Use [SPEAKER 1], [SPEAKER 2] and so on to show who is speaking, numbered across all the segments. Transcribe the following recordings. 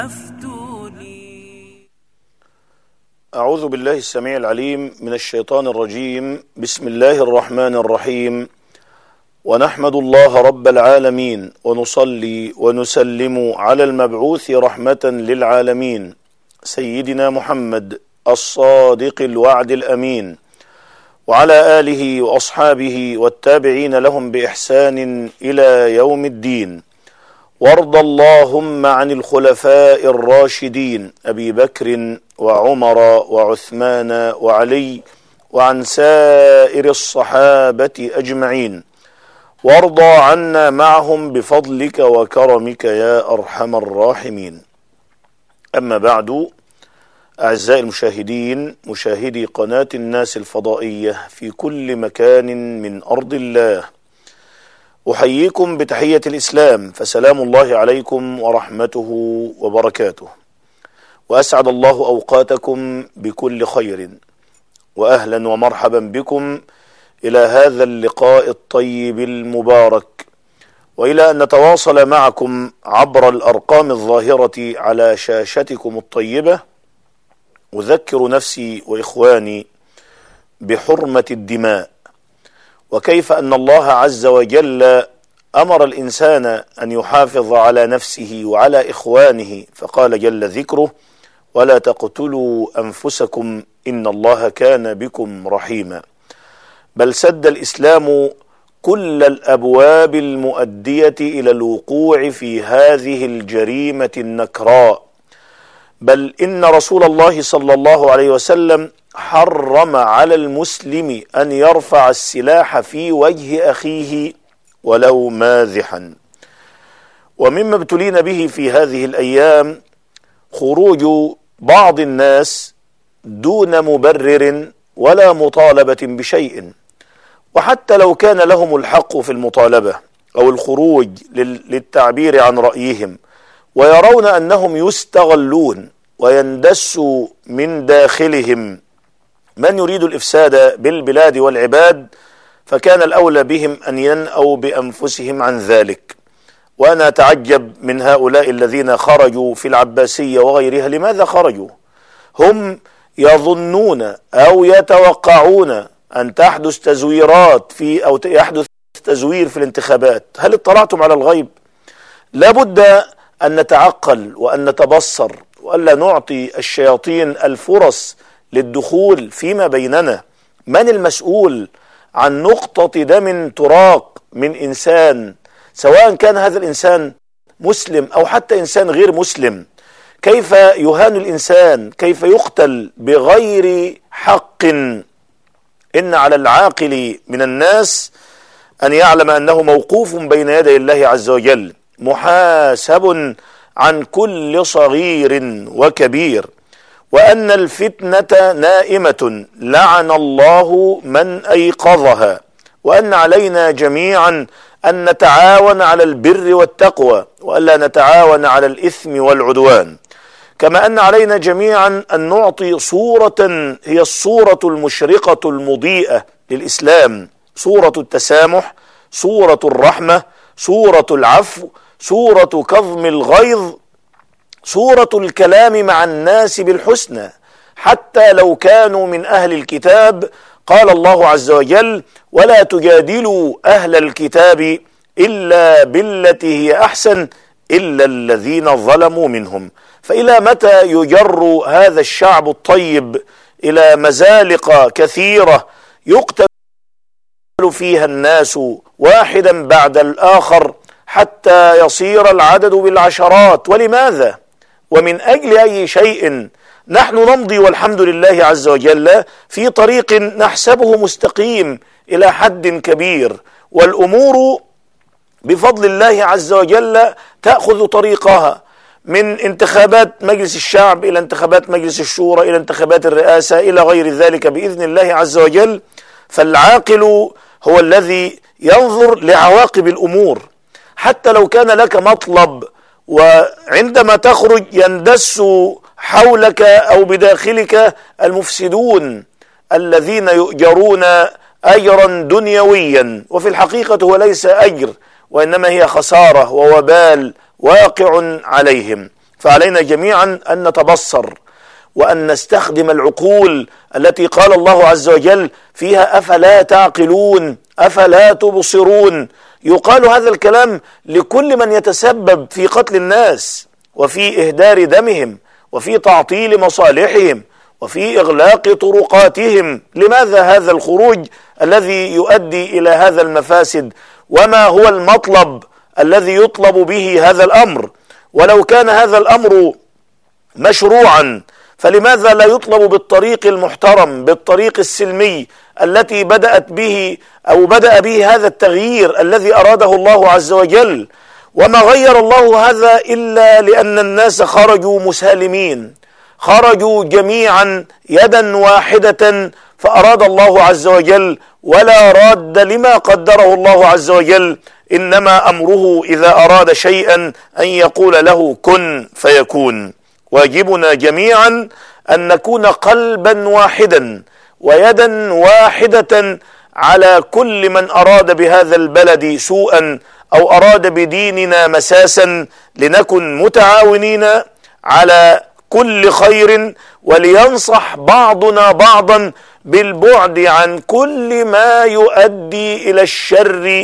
[SPEAKER 1] أعوذ بالله السميع العليم من الشيطان الرجيم. بسم الله الرحمن الرحيم. ونحمد الله رب العالمين ونصلي ونسلم على المبعوث رحمة للعالمين سيدنا محمد الصادق الوعد الأمين، وعلى آله وأصحابه والتابعين لهم بإحسان إلى يوم الدين. وارض اللهم عن الخلفاء الراشدين أبي بكر وعمر وعثمان وعلي، وعن سائر الصحابة أجمعين، وارض عنا معهم بفضلك وكرمك يا أرحم الراحمين. أما بعد، أعزائي المشاهدين، مشاهدي قناة الناس الفضائية في كل مكان من أرض الله، أحييكم بتحية الإسلام، فسلام الله عليكم ورحمته وبركاته، وأسعد الله أوقاتكم بكل خير، وأهلا ومرحبا بكم إلى هذا اللقاء الطيب المبارك، وإلى أن نتواصل معكم عبر الأرقام الظاهرة على شاشتكم الطيبة. أذكر نفسي وإخواني بحرمة الدماء، وكيف أن الله عز وجل أمر الإنسان أن يحافظ على نفسه وعلى إخوانه، فقال جل ذكره: ولا تقتلوا أنفسكم إن الله كان بكم رحيما. بل سد الإسلام كل الأبواب المؤدية إلى الوقوع في هذه الجريمة النكراء، بل إن رسول الله صلى الله عليه وسلم حرم على المسلم أن يرفع السلاح في وجه أخيه ولو مازحا. ومما ابتلينا به في هذه الأيام خروج بعض الناس دون مبرر ولا مطالبة بشيء، وحتى لو كان لهم الحق في المطالبة أو الخروج للتعبير عن رأيهم، ويرون أنهم يستغلون ويندس من داخلهم من يريد الإفساد بالبلاد والعباد، فكان الأولى بهم أن ينأوا بأنفسهم عن ذلك. وأنا أتعجب من هؤلاء الذين خرجوا في العباسية وغيرها. لماذا خرجوا؟ هم يظنون أو يتوقعون أن تحدث تزويرات أو يحدث تزوير في الانتخابات. هل اطلعتم على الغيب؟ لابد أن نتعقل وأن نتبصر، وألا نعطي الشياطين الفرص للدخول فيما بيننا. من المسؤول عن نقطة دم تراق من إنسان، سواء كان هذا الإنسان مسلم أو حتى إنسان غير مسلم؟ كيف يهان الإنسان؟ كيف يقتل بغير حق؟ إن على العاقل من الناس أن يعلم أنه موقوف بين يدي الله عز وجل، محاسب عن كل صغير وكبير، وأن الفتنة نائمة لعن الله من أيقظها، وأن علينا جميعا أن نتعاون على البر والتقوى، وألا نتعاون على الإثم والعدوان. كما أن علينا جميعا أن نعطي صورة هي الصورة المشرقة المضيئة للإسلام، صورة التسامح، صورة الرحمة، صورة العفو، صورة كظم الغيظ، صورة الكلام مع الناس بالحسنى حتى لو كانوا من أهل الكتاب. قال الله عز وجل: ولا تجادلوا أهل الكتاب إلا بالتي هي أحسن إلا الذين ظلموا منهم. فإلى متى يجر هذا الشعب الطيب إلى مزالق كثيرة يقتل فيها الناس واحدا بعد الآخر حتى يصير العدد بالعشرات؟ ولماذا؟ ومن أجل أي شيء؟ نحن نمضي والحمد لله عز وجل في طريق نحسبه مستقيم إلى حد كبير، والأمور بفضل الله عز وجل تأخذ طريقها، من انتخابات مجلس الشعب إلى انتخابات مجلس الشورى إلى انتخابات الرئاسة إلى غير ذلك بإذن الله عز وجل. فالعاقل هو الذي ينظر لعواقب الأمور، حتى لو كان لك مطلب وعندما تخرج يندس حولك أو بداخلك المفسدون الذين يؤجرون أجرا دنيويا، وفي الحقيقة هو ليس أجر، وإنما هي خسارة ووبال واقع عليهم. فعلينا جميعا أن نتبصر وأن نستخدم العقول التي قال الله عز وجل فيها أفلا تعقلون أفلا تبصرون. يقال هذا الكلام لكل من يتسبب في قتل الناس وفي إهدار دمهم وفي تعطيل مصالحهم وفي إغلاق طرقاتهم. لماذا هذا الخروج الذي يؤدي إلى هذا المفاسد؟ وما هو المطلب الذي يطلب به هذا الأمر؟ ولو كان هذا الأمر مشروعا فلماذا لا يطلب بالطريق المحترم، بالطريق السلمي التي بدأ به هذا التغيير الذي أراده الله عز وجل؟ وما غير الله هذا إلا لأن الناس خرجوا مسالمين، خرجوا جميعا يدا واحدة، فأراد الله عز وجل ولا راد لما قدره الله عز وجل، إنما أمره إذا أراد شيئا أن يقول له كن فيكون. واجبنا جميعا أن نكون قلبا واحدا ويدا واحدة على كل من أراد بهذا البلد سوءا أو أراد بديننا مساسا، لنكن متعاونين على كل خير، ولينصح بعضنا بعضا بالبعد عن كل ما يؤدي إلى الشر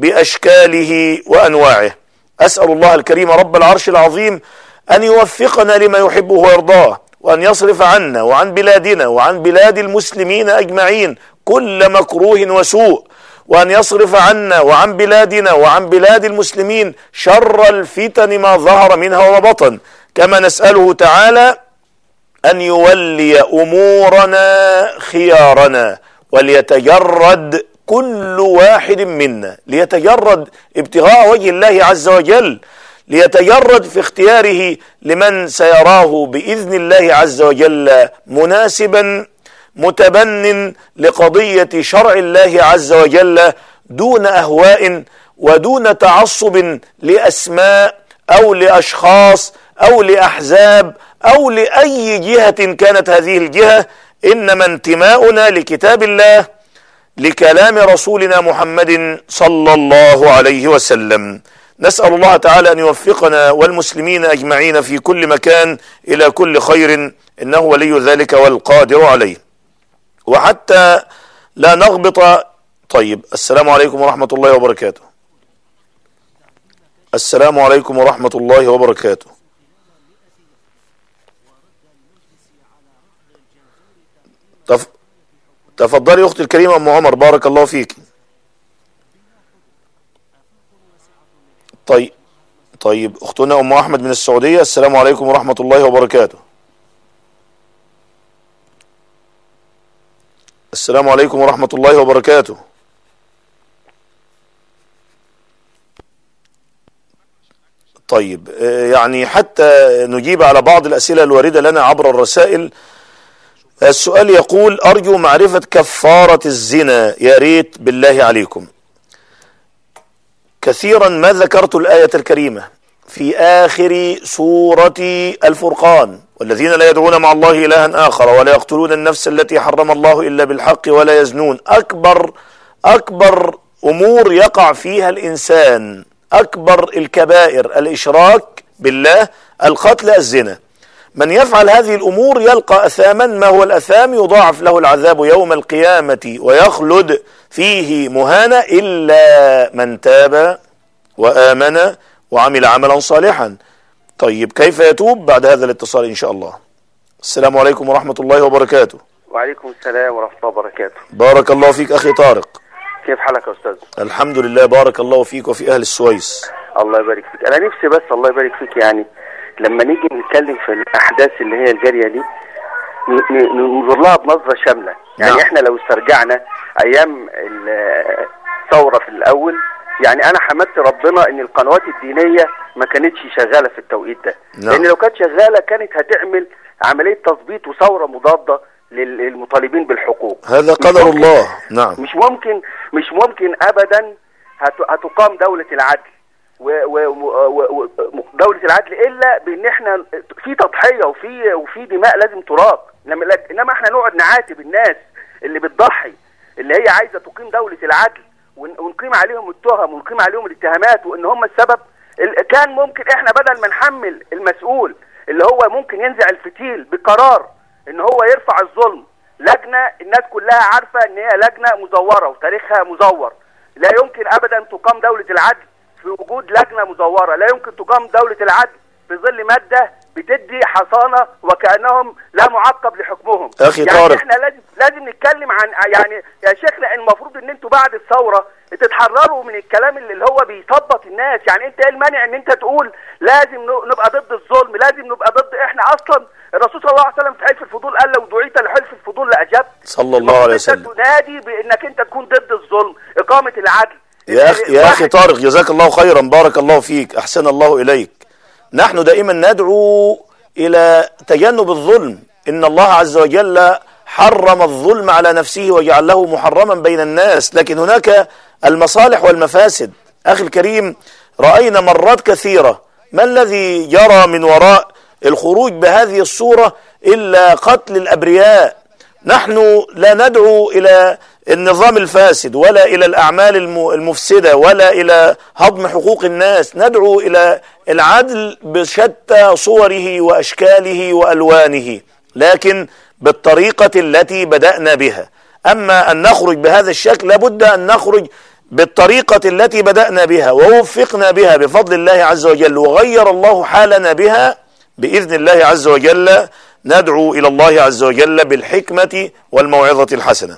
[SPEAKER 1] بأشكاله وأنواعه. أسأل الله الكريم رب العرش العظيم أن يوفقنا لما يحبه ويرضاه، وأن يصرف عنا وعن بلادنا وعن بلاد المسلمين أجمعين كل مكروه وسوء، وأن يصرف عنا وعن بلادنا وعن بلاد المسلمين شر الفتن ما ظهر منها وما بطن. كما نسأله تعالى أن يولي أمورنا خيارنا، وليتجرد كل واحد منا، ليتجرد ابتغاء وجه الله عز وجل، ليتجرد في اختياره لمن سيراه بإذن الله عز وجل مناسبا متبن لقضية شرع الله عز وجل، دون أهواء ودون تعصب لأسماء أو لأشخاص أو لأحزاب أو لأي جهة كانت هذه الجهة، إنما انتماؤنا لكتاب الله، لكلام رسولنا محمد صلى الله عليه وسلم. نسأل الله تعالى أن يوفقنا والمسلمين أجمعين في كل مكان إلى كل خير، إنه ولي ذلك والقادر عليه. وحتى لا نغبط. طيب، السلام عليكم ورحمة الله وبركاته. السلام عليكم ورحمة الله وبركاته. تفضلي أختي الكريمة أم عمر، بارك الله فيك. طيب أختنا أم أحمد من السعودية، السلام عليكم ورحمة الله وبركاته. السلام عليكم ورحمة الله وبركاته. طيب، يعني حتى نجيب على بعض الأسئلة الواردة لنا عبر الرسائل. السؤال يقول: أرجو معرفة كفارة الزنا، يا ريت بالله عليكم. كثيرا ما ذكرت الآية الكريمة في آخر سورة الفرقان: والذين لا يدعون مع الله إلها آخر ولا يقتلون النفس التي حرم الله إلا بالحق ولا يزنون. أكبر أمور يقع فيها الإنسان، أكبر الكبائر، الإشراك بالله، القتل، الزنا. من يفعل هذه الأمور يلقى أثاما. ما هو الأثام؟ يضاعف له العذاب يوم القيامة ويخلد فيه مهانا، إلا من تاب وآمن وعمل عملا صالحا. طيب، كيف يتوب؟ بعد هذا الاتصال إن شاء الله. السلام عليكم ورحمة الله وبركاته.
[SPEAKER 2] وعليكم السلام ورحمة الله وبركاته.
[SPEAKER 1] بارك الله فيك أخي طارق.
[SPEAKER 2] كيف حالك يا أستاذ؟
[SPEAKER 1] الحمد لله، بارك الله فيك وفي أهل السويس.
[SPEAKER 2] الله يبارك فيك. أنا نفسي بس الله يبارك فيك، يعني لما نيجي نتكلم في الأحداث اللي هي الجارية دي ننظر لها بنظرة شاملة. يعني احنا لو استرجعنا أيام الثورة في الأول، يعني أنا حمدت ربنا إن القنوات الدينية ما كانتش شغالة في التوقيت ده، لأن لو كانت شغالة كانت هتعمل عملية تثبيط وثورة مضادة للمطالبين بالحقوق.
[SPEAKER 1] هذا قدر الله. نعم،
[SPEAKER 2] مش ممكن أبدا هتقام دولة العدل ودولة العدل إلا بإن احنا في تضحية وفي دماء لازم تراق. إنما احنا نقعد نعاتب الناس اللي بتضحي، اللي هي عايزة تقيم دولة العدل، ونقيم عليهم التهم ونقيم عليهم الاتهامات وإن هم السبب. كان ممكن احنا بدل ما نحمل المسؤول اللي هو ممكن ينزع الفتيل بقرار ان هو يرفع الظلم لجنة الناس كلها عارفة ان هي لجنة مزورة وتاريخها مزور. لا يمكن ابدا تقام دولة العدل في وجود لجنة مزورة، لا يمكن تقام دولة العدل في ظل مادة بتدي حصانة وكأنهم لا معقب لحكمهم.
[SPEAKER 1] أخي
[SPEAKER 2] يعني
[SPEAKER 1] طارق،
[SPEAKER 2] احنا لازم نتكلم عن يعني يا شيخنا المفروض ان انتوا بعد الثورة تتحرروا من الكلام اللي هو بيثبط الناس. يعني انت ايه المانع ان انت تقول لازم نبقى ضد الظلم، لازم نبقى ضد، احنا اصلا الرسول صلى الله عليه وسلم في حلف الفضول قال لو دعيت لحلف الفضول لاجبت
[SPEAKER 1] صلى الله عليه وسلم.
[SPEAKER 2] انت تنادي بانك انت تكون ضد الظلم، اقامة العدل.
[SPEAKER 1] يا أخي طارق، جزاك الله خيرا، بارك الله فيك، أحسن الله إليك. نحن دائما ندعو إلى تجنب الظلم. إن الله عز وجل حرم الظلم على نفسه وجعله محرما بين الناس، لكن هناك المصالح والمفاسد. أخي الكريم، رأينا مرات كثيرة ما الذي جرى من وراء الخروج بهذه الصورة إلا قتل الأبرياء. نحن لا ندعو إلى النظام الفاسد ولا إلى الأعمال المفسدة ولا إلى هضم حقوق الناس، ندعو إلى العدل بشتى صوره وأشكاله وألوانه، لكن بالطريقة التي بدأنا بها. أما أن نخرج بهذا الشكل لابد أن نخرج بالطريقة التي بدأنا بها ووفقنا بها بفضل الله عز وجل، وغير الله حالنا بها بإذن الله عز وجل. ندعو إلى الله عز وجل بالحكمة والموعظة الحسنة.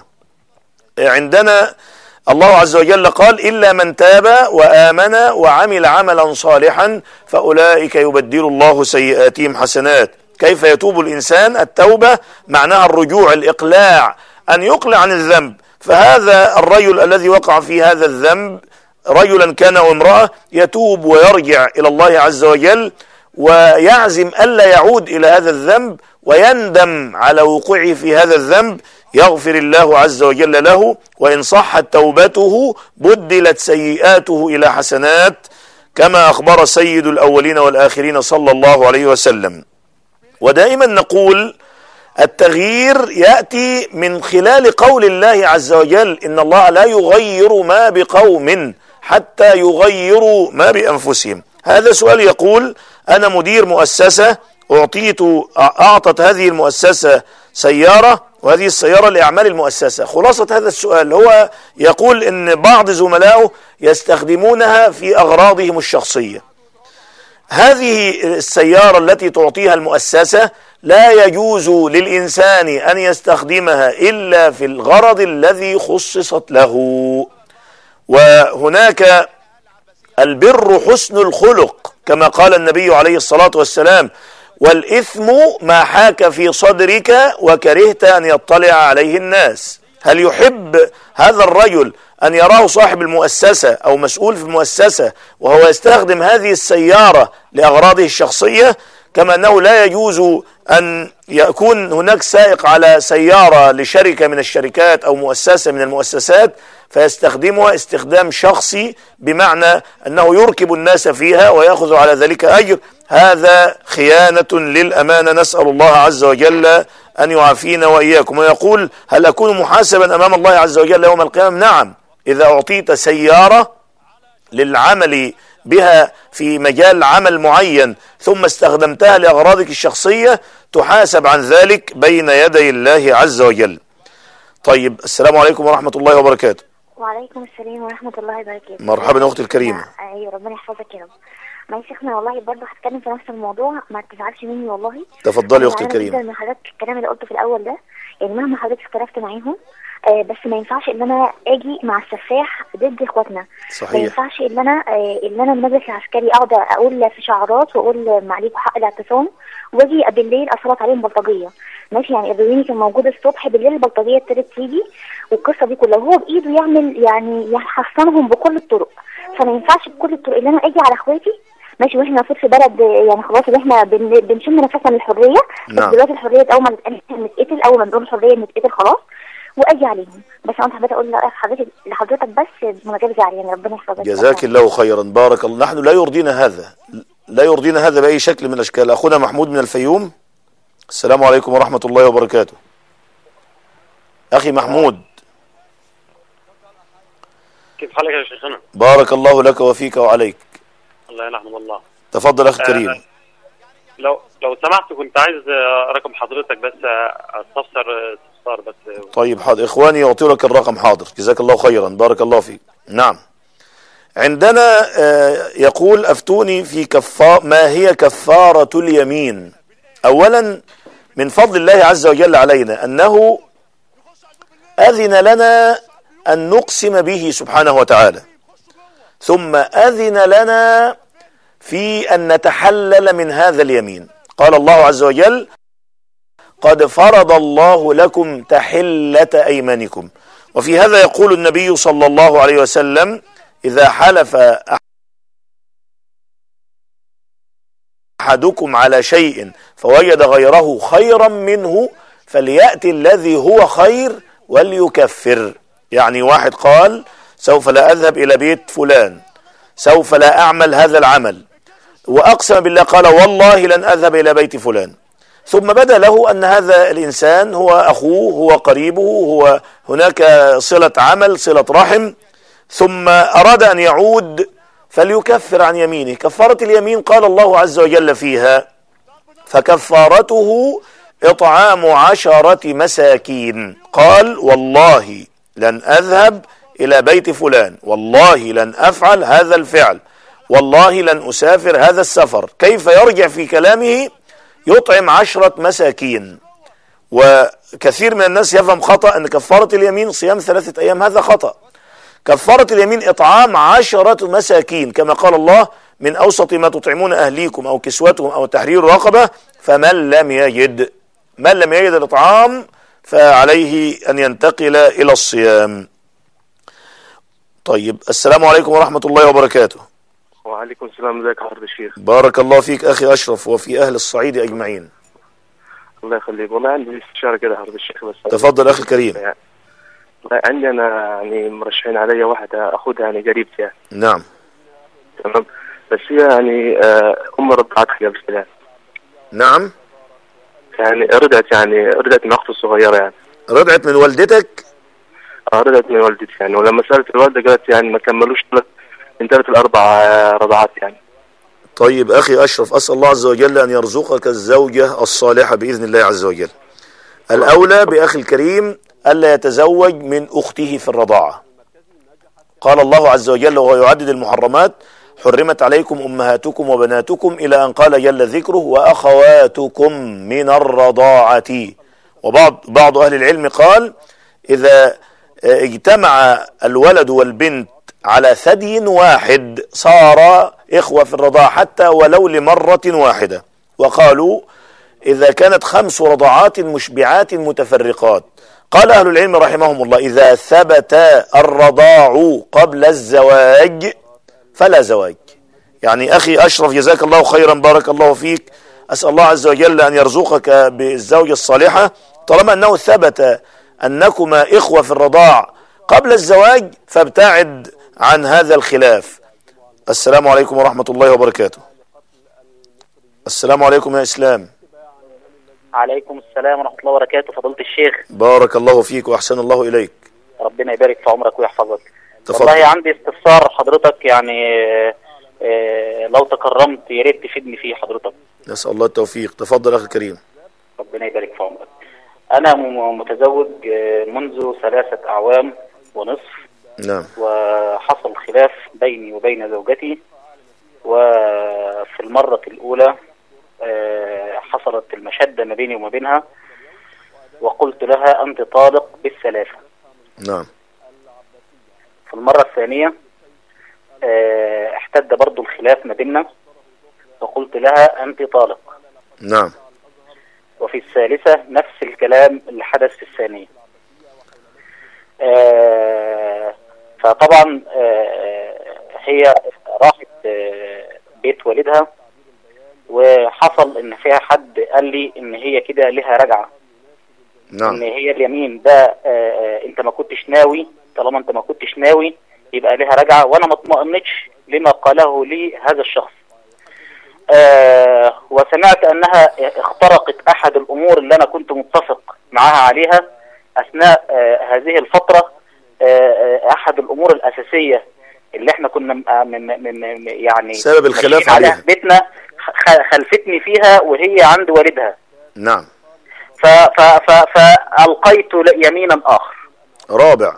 [SPEAKER 1] عندنا الله عز وجل قال إلا من تاب وآمن وعمل عملا صالحا فأولئك يبدل الله سيئاتهم حسنات. كيف يتوب الإنسان؟ التوبة معناها الرجوع، الإقلاع، أن يقلع عن الذنب. فهذا الرجل الذي وقع في هذا الذنب، رجلا كان أو امرأة، يتوب ويرجع إلى الله عز وجل ويعزم ألا يعود إلى هذا الذنب ويندم على وقوعه في هذا الذنب، يغفر الله عز وجل له، وإن صحت توبته بدلت سيئاته إلى حسنات، كما أخبر سيد الأولين والآخرين صلى الله عليه وسلم. ودائما نقول التغيير يأتي من خلال قول الله عز وجل إن الله لا يغير ما بقوم حتى يغيروا ما بأنفسهم. هذا سؤال يقول أنا مدير مؤسسة، أعطت هذه المؤسسة سيارة، وهذه السيارة لأعمال المؤسسة. خلاصة هذا السؤال هو يقول إن بعض زملائه يستخدمونها في أغراضهم الشخصية. هذه السيارة التي تعطيها المؤسسة لا يجوز للإنسان أن يستخدمها إلا في الغرض الذي خصصت له. وهناك البر حسن الخلق كما قال النبي عليه الصلاة والسلام، والإثم ما حاك في صدرك وكرهت أن يطلع عليه الناس. هل يحب هذا الرجل أن يراه صاحب المؤسسة أو مسؤول في المؤسسة وهو يستخدم هذه السيارة لأغراضه الشخصية؟ كما أنه لا يجوز أن يكون هناك سائق على سيارة لشركة من الشركات أو مؤسسة من المؤسسات فيستخدمها استخدام شخصي، بمعنى أنه يركب الناس فيها ويأخذ على ذلك أجر. هذا خيانة للأمانة، نسأل الله عز وجل أن يعافينا وإياكم. ويقول هل أكون محاسبا أمام الله عز وجل يوم القيامة؟ نعم، إذا أعطيت سيارة للعمل بها في مجال عمل معين ثم استخدمتها لأغراضك الشخصية تحاسب عن ذلك بين يدي الله عز وجل. طيب، السلام عليكم ورحمة الله وبركاته.
[SPEAKER 3] وعليكم السلام ورحمة الله وبركاته.
[SPEAKER 1] مرحبا أختي الكريمة.
[SPEAKER 3] أيوة، ربنا يحفظك يا رب. ما يا شيخنا والله برضه هتكلم في نفس الموضوع، ما تزعلش مني والله.
[SPEAKER 1] تفضلي يا أختي الكريمة.
[SPEAKER 3] من حضرتك الكلام اللي قلته في الأول ده، يعني مهما حضرتك اختلفت معاهم بس ما ينفعش ان انا اجي مع السفاح ضد اخواتنا.
[SPEAKER 1] صحيح.
[SPEAKER 3] ما ينفعش ان انا المجلس العسكري اقعد اقول في شعارات واقول ما عليكم حق الاعتصام، واجي بالليل اسلط عليهم بلطجيه. ماشي، يعني ابراهيم كان موجود الصبح، بالليل البلطجيه ابتدت تيجي والقصه دي كلها، وهو بايده يعمل يعني يحصنهم بكل الطرق. فما ينفعش بكل الطرق ان انا اجي على اخواتي. ماشي، واحنا المفروض في بلد يعني خلاص اللي احنا بنشم نفسنا من الحريه.
[SPEAKER 1] نعم.
[SPEAKER 3] دلوقتي الحريه اول ما نتقتل، اول ما نقول الحريه نتقتل خلاص واجي عليهم. بس انا حبيت اقول لحضرتك بس من غير زعل، يعني ربنا يحفظك.
[SPEAKER 1] جزاك الله خيرا، بارك الله. نحن لا يرضينا هذا، لا يرضينا هذا باي شكل من الاشكال. اخونا محمود من الفيوم، السلام عليكم ورحمة الله وبركاته. اخي محمود،
[SPEAKER 4] كيف حالك يا شيخنا؟
[SPEAKER 1] بارك الله لك وفيك وعليك.
[SPEAKER 4] الله يرحمه الله.
[SPEAKER 1] تفضل اخي الكريم.
[SPEAKER 4] لو سمحت كنت عايز رقم حضرتك بس استفسر بس.
[SPEAKER 1] طيب حاضر اخواني يعطي لك الرقم. حاضر جزاك الله خيرا بارك الله فيك. نعم عندنا يقول افتوني في ما هي كفارة اليمين. اولا من فضل الله عز وجل علينا انه اذن لنا ان نقسم به سبحانه وتعالى، ثم اذن لنا في ان نتحلل من هذا اليمين. قال الله عز وجل قد فرض الله لكم تحلة ايمانكم. وفي هذا يقول النبي صلى الله عليه وسلم إذا حلف أحدكم على شيء فوجد غيره خيرا منه فليأتي الذي هو خير وليكفر. يعني واحد قال سوف لا أذهب إلى بيت فلان، سوف لا أعمل هذا العمل، وأقسم بالله قال والله لن أذهب إلى بيت فلان، ثم بدا له أن هذا الإنسان هو أخوه، هو قريبه، هو هناك صلة عمل، صلة رحم، ثم أراد أن يعود فليكفر عن يمينه. كفارة اليمين قال الله عز وجل فيها فكفارته إطعام 10 مساكين. قال والله لن أذهب إلى بيت فلان، والله لن أفعل هذا الفعل، والله لن أسافر هذا السفر. كيف يرجع في كلامه؟ يطعم 10 مساكين. وكثير من الناس يفهم خطأ أن كفارة اليمين صيام 3 أيام، هذا خطأ. كفارة اليمين إطعام 10 مساكين كما قال الله من أوسط ما تطعمون أهليكم أو كسوتهم أو تحرير رقبة، فمن لم يجد الإطعام فعليه أن ينتقل إلى الصيام. طيب السلام عليكم ورحمة الله وبركاته.
[SPEAKER 5] وعليكم السلام. ازيك يا حضرة الشيخ؟
[SPEAKER 1] بارك الله فيك أخي أشرف وفي أهل الصعيد أجمعين.
[SPEAKER 5] الله يخليك. والله عندي استشارة كده يا حضرة الشيخ بس.
[SPEAKER 1] تفضل أخي الكريم.
[SPEAKER 5] عندي أنا يعني مرشحين علي واحدة أخذها يعني قريبتي يعني.
[SPEAKER 1] نعم.
[SPEAKER 5] تمام. بس هي يعني أم رضعت قبل كده.
[SPEAKER 1] نعم.
[SPEAKER 5] يعني رضعت من أختي الصغيرة يعني.
[SPEAKER 1] رضعت من والدتك؟
[SPEAKER 5] رضعت من والدتي يعني، ولما سألت الوالدة قالت يعني ما كملوش من 3 ل 4 رضعات يعني.
[SPEAKER 1] طيب أخي أشرف أسأل الله عز وجل أن يرزقك الزوجة الصالحة بإذن الله عز وجل. الأولى بأخي الكريم ألا يتزوج من أخته في الرضاعة. قال الله عز وجل وهو يعدد المحرمات حرمت عليكم أمهاتكم وبناتكم إلى أن قال جل ذكره وأخواتكم من الرضاعة. وبعض أهل العلم قال إذا اجتمع الولد والبنت على ثدي واحد صار إخوة في الرضاعة حتى ولو لمرة واحدة. وقالوا إذا كانت 5 رضاعات مشبعات متفرقات. قال أهل العلم رحمهم الله إذا ثبت الرضاع قبل الزواج فلا زواج. يعني أخي أشرف جزاك الله خيرا بارك الله فيك، أسأل الله عز وجل أن يرزقك بالزوجة الصالحة. طالما أنه ثبت أنكما إخوة في الرضاع قبل الزواج فابتعد عن هذا الخلاف. السلام عليكم ورحمة الله وبركاته. السلام عليكم يا إسلام.
[SPEAKER 6] عليكم السلام ورحمة الله وبركاته. فضيلة الشيخ
[SPEAKER 1] بارك الله فيك وأحسن الله إليك.
[SPEAKER 6] ربنا يبارك في عمرك ويحفظك.
[SPEAKER 1] تفضل.
[SPEAKER 6] والله عندي استفسار حضرتك يعني لو تكرمت يا ريت تفيدني فيه حضرتك.
[SPEAKER 1] نسأل الله التوفيق. تفضل أخي الكريم.
[SPEAKER 6] ربنا يبارك في عمرك. أنا متزوج منذ 3 أعوام ونصف.
[SPEAKER 1] نعم.
[SPEAKER 6] وحصل خلاف بيني وبين زوجتي، وفي المرة الأولى حصلت المشدة ما بيني وما بينها وقلت لها أنت طالق بال3.
[SPEAKER 1] نعم.
[SPEAKER 6] في المرة الثانية احتد برضو الخلاف ما بيننا وقلت لها أنت طالق.
[SPEAKER 1] نعم.
[SPEAKER 6] وفي الثالثة نفس الكلام اللي حدث في الثانية. فطبعا هي راحت بيت والدها، وحصل ان فيها حد قال لي ان هي كده لها رجعة.
[SPEAKER 1] نعم.
[SPEAKER 6] ان هي اليمين ده انت ما كنتش ناوي، طالما انت ما كنتش ناوي يبقى لها رجعة، وانا ما اطمئنتش لما قاله لي هذا الشخص. وسمعت انها اخترقت احد الامور اللي انا كنت متفق معها عليها اثناء هذه الفترة. احد الامور الاساسية اللي احنا كنا من يعني
[SPEAKER 1] سبب الخلاف
[SPEAKER 6] عليها
[SPEAKER 1] عليها
[SPEAKER 6] في بيتنا، خلفتني فيها وهي عند والدها.
[SPEAKER 1] نعم.
[SPEAKER 6] فألقيت يمينا آخر
[SPEAKER 1] رابع.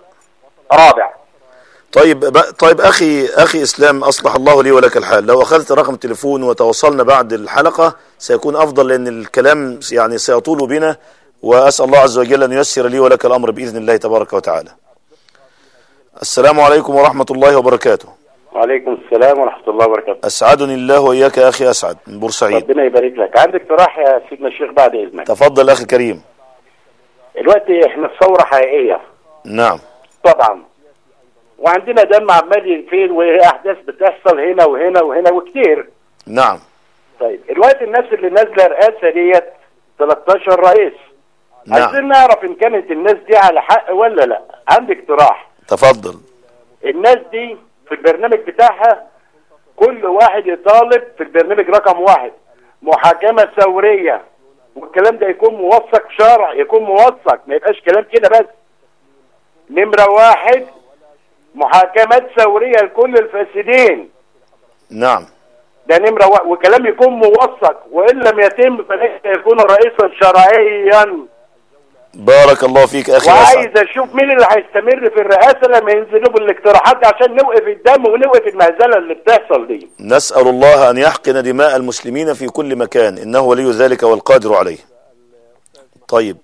[SPEAKER 1] طيب أخي إسلام، أصلح الله لي ولك الحال، لو أخذت رقم تليفون وتواصلنا بعد الحلقة سيكون أفضل، لأن الكلام يعني سيطول بنا، وأسأل الله عز وجل أن ييسر لي ولك الأمر بإذن الله تبارك وتعالى. السلام عليكم ورحمة الله وبركاته.
[SPEAKER 7] وعليكم السلام ورحمة الله وبركاته.
[SPEAKER 1] أسعدني الله وإياك يا أخي أسعد من بورسعيد.
[SPEAKER 7] ربنا يبارك لك. عندي اقتراح يا سيدنا الشيخ بعد إذنك.
[SPEAKER 1] تفضل أخي الكريم.
[SPEAKER 7] دلوقتي احنا في ثورة حقيقية.
[SPEAKER 1] نعم
[SPEAKER 7] طبعا. وعندنا دم عمال ينفيد وأحداث بتحصل هنا وهنا وهنا وكتير.
[SPEAKER 1] نعم.
[SPEAKER 7] طيب دلوقتي الناس اللي نازلة رئاسة ديت 13 رئيس.
[SPEAKER 1] نعم.
[SPEAKER 7] عايزين نعرف إن كانت الناس دي على حق ولا لا. عندي اقتراح.
[SPEAKER 1] تفضل.
[SPEAKER 7] الناس دي في البرنامج بتاعها كل واحد يطالب في البرنامج رقم 1 محاكمة ثورية، والكلام ده يكون موثق شرع، يكون موثق، ما يبقاش كلام كده بس. نمرة 1 محاكمات ثورية لكل الفاسدين.
[SPEAKER 1] نعم.
[SPEAKER 7] ده نمرة 1 وكلام يكون موثق، وإن لم يتم فليس يكون رئيسا شرعيا.
[SPEAKER 1] بارك الله فيك أخي
[SPEAKER 7] وعايز
[SPEAKER 1] أسعد.
[SPEAKER 7] أشوف مين اللي هيستمر في الرئاسة لما ينزلوا بالاقتراحات عشان نوقف الدم ونوقف المهزلة اللي بتحصل دي.
[SPEAKER 1] نسأل الله أن يحقن دماء المسلمين في كل مكان، إنه ولي ذلك والقادر عليه. طيب